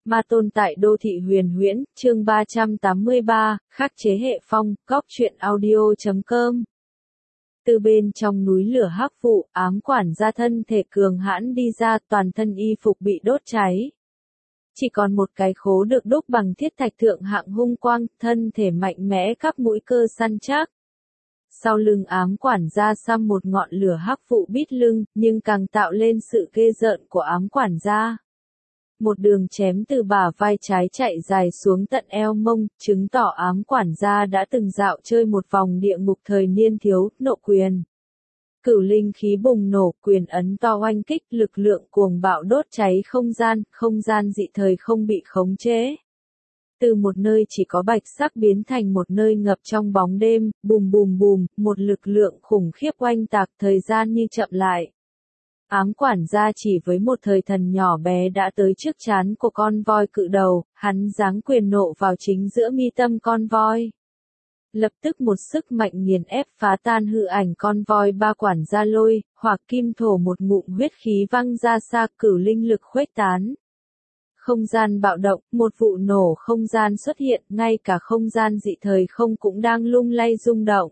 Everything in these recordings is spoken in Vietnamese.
Ma tôn tại đô thị huyền huyễn, chương 383, khắc chế hệ phong, góc truyện audio.com. Từ bên trong núi lửa hắc vụ, ám quản gia thân thể cường hãn đi ra, toàn thân y phục bị đốt cháy. Chỉ còn một cái khố được đúc bằng thiết thạch thượng hạng hung quang, thân thể mạnh mẽ các mũi cơ săn chắc. Sau lưng ám quản gia xăm một ngọn lửa hắc vụ bít lưng, nhưng càng tạo lên sự ghê rợn của ám quản gia. Một đường chém từ bả vai trái chạy dài xuống tận eo mông, chứng tỏ ám quản gia đã từng dạo chơi một vòng địa ngục thời niên thiếu, nộ quyền. Cửu linh khí bùng nổ, quyền ấn to oanh kích, lực lượng cuồng bạo đốt cháy không gian dị thời không bị khống chế. Từ một nơi chỉ có bạch sắc biến thành một nơi ngập trong bóng đêm, bùm bùm bùm, một lực lượng khủng khiếp oanh tạc, thời gian như chậm lại. Ám quản gia chỉ với một thời thần nhỏ bé đã tới trước trán của con voi cự đầu, hắn giáng quyền nộ vào chính giữa mi tâm con voi. Lập tức một sức mạnh nghiền ép phá tan hư ảnh con voi, ba quản gia lôi, hoặc kim thổ một ngụm huyết khí văng ra xa, cửu linh lực khuếch tán. Không gian bạo động, một vụ nổ không gian xuất hiện, ngay cả không gian dị thời không cũng đang lung lay rung động.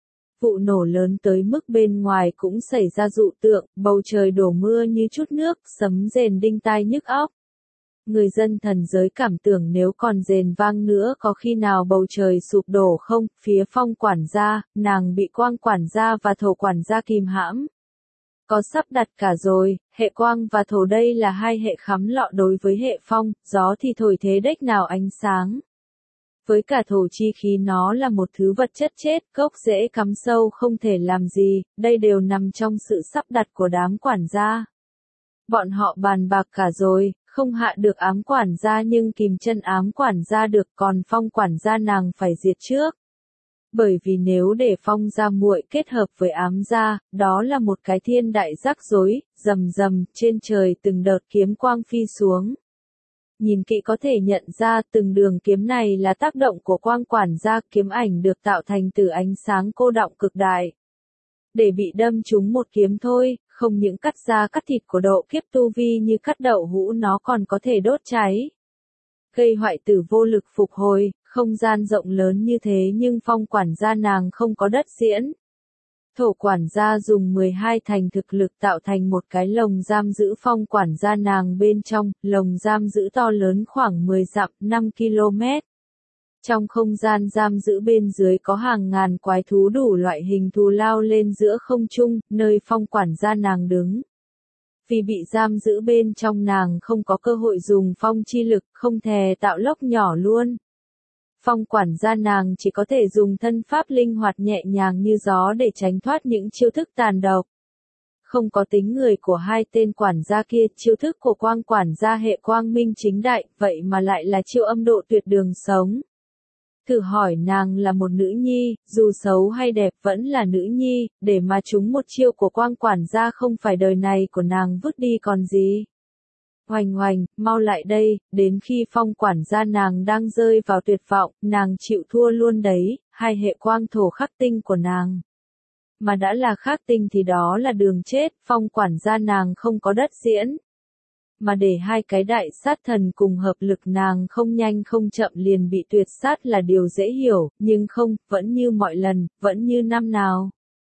Vụ nổ lớn tới mức bên ngoài cũng xảy ra dụ tượng, bầu trời đổ mưa như chút nước, sấm rền đinh tai nhức óc. Người dân thần giới cảm tưởng nếu còn rền vang nữa có khi nào bầu trời sụp đổ không, phía phong quản gia, nàng bị quang quản gia và thổ quản gia kìm hãm. Có sắp đặt cả rồi, hệ quang và thổ đây là hai hệ khắm lọ đối với hệ phong, gió thì thổi thế đếch nào ánh sáng. Với cả thổ chi khí nó là một thứ vật chất chết, gốc rễ cắm sâu không thể làm gì, đây đều nằm trong sự sắp đặt của đám quản gia. Bọn họ bàn bạc cả rồi, không hạ được ám quản gia nhưng kìm chân ám quản gia được, còn phong quản gia nàng phải diệt trước. Bởi vì nếu để phong gia muội kết hợp với ám gia, đó là một cái thiên đại rắc rối, rầm rầm, trên trời từng đợt kiếm quang phi xuống. Nhìn kỹ có thể nhận ra từng đường kiếm này là tác động của quang quản gia, kiếm ảnh được tạo thành từ ánh sáng cô đọng cực đại. Để bị đâm trúng một kiếm thôi, không những cắt da cắt thịt của độ kiếp tu vi như cắt đậu hũ, nó còn có thể đốt cháy. Gây hoại tử vô lực phục hồi, không gian rộng lớn như thế nhưng phong quản gia nàng không có đất diễn. Thổ quản gia dùng 12 thành thực lực tạo thành một cái lồng giam giữ phong quản gia nàng bên trong, lồng giam giữ to lớn khoảng 10 dặm, 5 km. Trong không gian giam giữ bên dưới có hàng ngàn quái thú đủ loại hình thù lao lên giữa không trung, nơi phong quản gia nàng đứng. Vì bị giam giữ bên trong nàng không có cơ hội dùng phong chi lực, không thể tạo lốc nhỏ luôn. Phong quản gia nàng chỉ có thể dùng thân pháp linh hoạt nhẹ nhàng như gió để tránh thoát những chiêu thức tàn độc. Không có tính người của hai tên quản gia kia, chiêu thức của quang quản gia hệ quang minh chính đại, vậy mà lại là chiêu âm độ tuyệt đường sống. Thử hỏi nàng là một nữ nhi, dù xấu hay đẹp vẫn là nữ nhi, để mà trúng một chiêu của quang quản gia không phải đời này của nàng vứt đi còn gì. Hoành hoành, mau lại đây, đến khi phong quản gia nàng đang rơi vào tuyệt vọng, nàng chịu thua luôn đấy, hai hệ quang thổ khắc tinh của nàng. Mà đã là khắc tinh thì đó là đường chết, phong quản gia nàng không có đất diễn. Mà để hai cái đại sát thần cùng hợp lực nàng không nhanh không chậm liền bị tuyệt sát là điều dễ hiểu, nhưng không, vẫn như mọi lần, vẫn như năm nào.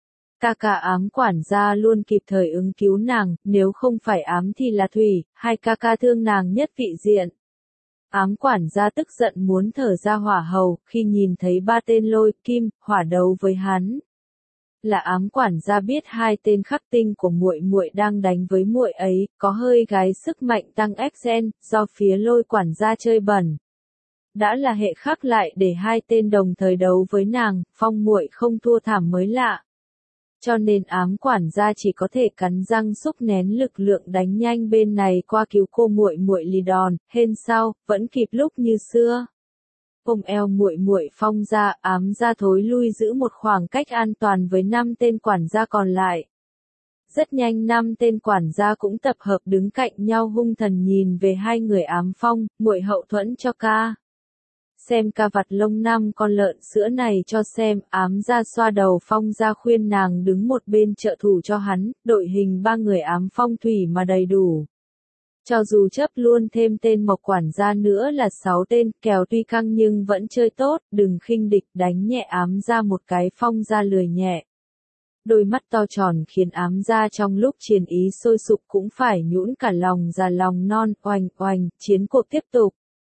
Ca ám quản gia luôn kịp thời ứng cứu nàng, nếu không phải ám thì là thủy, hai ca thương nàng nhất vị diện. Ám quản gia tức giận muốn thở ra hỏa hầu, khi nhìn thấy ba tên lôi, kim, hỏa đấu với hắn. Là ám quản gia biết hai tên khắc tinh của muội muội đang đánh với muội ấy, có hơi gái sức mạnh tăng XN, do phía lôi quản gia chơi bẩn. Đã là hệ khắc lại để hai tên đồng thời đấu với nàng, phong muội không thua thảm mới lạ. Cho nên ám quản gia chỉ có thể cắn răng xúc nén lực lượng đánh nhanh bên này qua cứu cô muội muội lì đòn, hên sau, vẫn kịp lúc như xưa. Ôm eo muội muội phong ra, ám gia thối lui giữ một khoảng cách an toàn với 5 tên quản gia còn lại. Rất nhanh 5 tên quản gia cũng tập hợp đứng cạnh nhau hung thần nhìn về hai người ám phong, muội hậu thuẫn cho ca. Xem ca vặt lông 5 con lợn sữa này cho xem, ám gia xoa đầu phong ra khuyên nàng đứng một bên trợ thủ cho hắn, đội hình 3 người ám phong thủy mà đầy đủ. Cho dù chấp luôn thêm tên Mộc quản gia nữa là 6 tên, kèo tuy căng nhưng vẫn chơi tốt, đừng khinh địch, đánh nhẹ Ám gia một cái. Phong gia lười nhẹ. Đôi mắt to tròn khiến Ám gia trong lúc chiến ý sôi sục cũng phải nhũn cả lòng già lòng non. Oành oành, chiến cuộc tiếp tục.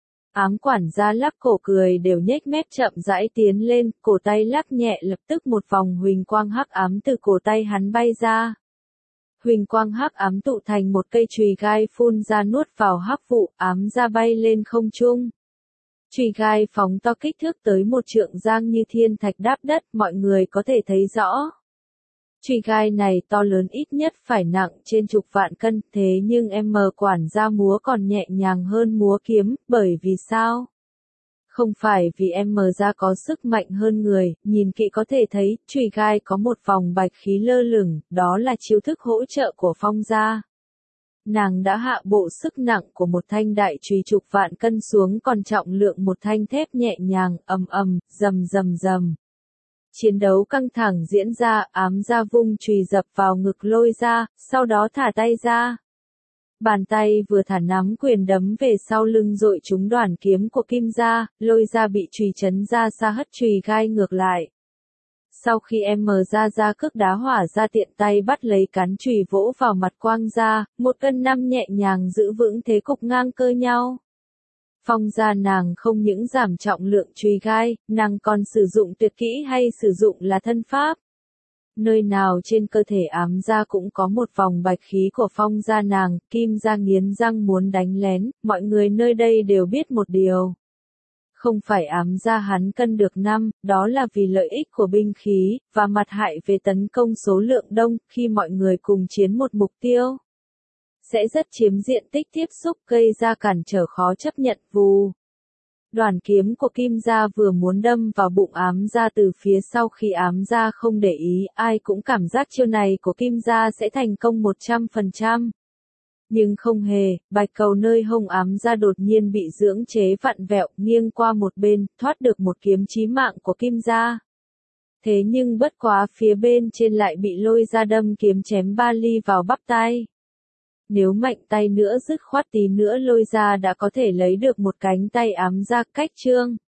Ám quản gia lắc cổ cười đều nhếch mép chậm rãi tiến lên, cổ tay lắc nhẹ, lập tức một vòng huỳnh quang hắc ám từ cổ tay hắn bay ra. Huỳnh quang hắc ám tụ thành một cây chùy gai phun ra nuốt vào hắc vụ. Ám gia bay lên không trung. Chùy gai phóng to kích thước tới 1 trượng, giang như thiên thạch đáp đất, mọi người có thể thấy rõ. Chùy gai này to lớn ít nhất phải nặng trên chục vạn cân, thế nhưng quản gia múa còn nhẹ nhàng hơn múa kiếm, bởi vì sao? Không phải vì gia có sức mạnh hơn người, nhìn kỹ có thể thấy, chùy gai có một vòng bạch khí lơ lửng, đó là chiêu thức hỗ trợ của Phong gia. Nàng đã hạ bộ sức nặng của một thanh đại chùy chục vạn cân xuống còn trọng lượng một thanh thép nhẹ nhàng, ầm ầm, rầm rầm rầm. Chiến đấu căng thẳng diễn ra, Ám gia vung chùy dập vào ngực Lôi gia, sau đó thả tay ra. Bàn tay vừa thả nắm quyền đấm về sau lưng dội trúng đoàn kiếm của Kim gia, Lôi gia bị chùy chấn ra xa, hất chùy gai ngược lại. Sau khi gia ra cước đá hỏa ra, tiện tay bắt lấy cán chùy vỗ vào mặt Quang gia, 1 cân 5 nhẹ nhàng giữ vững thế cục ngang cơ nhau. Phong gia nàng không những giảm trọng lượng chùy gai, nàng còn sử dụng tuyệt kỹ hay sử dụng là thân pháp. Nơi nào trên cơ thể Ám gia cũng có một vòng bạch khí của Phong gia nàng. Kim gia nghiến răng muốn đánh lén, mọi người nơi đây đều biết một điều. Không phải Ám gia hắn cân được 5, đó là vì lợi ích của binh khí, và mặt hại về tấn công số lượng đông, khi mọi người cùng chiến một mục tiêu. Sẽ rất chiếm diện tích tiếp xúc, gây ra cản trở khó chấp nhận. Vù. Đoàn kiếm của Kim gia vừa muốn đâm vào bụng Ám gia từ phía sau, khi Ám gia không để ý, ai cũng cảm giác chiêu này của Kim gia sẽ thành công 100%. Nhưng không hề, bạch cầu nơi hông Ám gia đột nhiên bị dưỡng chế vặn vẹo, nghiêng qua một bên, thoát được một kiếm chí mạng của Kim gia. Thế nhưng bất quá phía bên trên lại bị Lôi gia đâm kiếm chém 3 ly vào bắp tay. Nếu mạnh tay nữa, dứt khoát tí nữa Lôi gia đã có thể lấy được một cánh tay Ám gia. Cách chương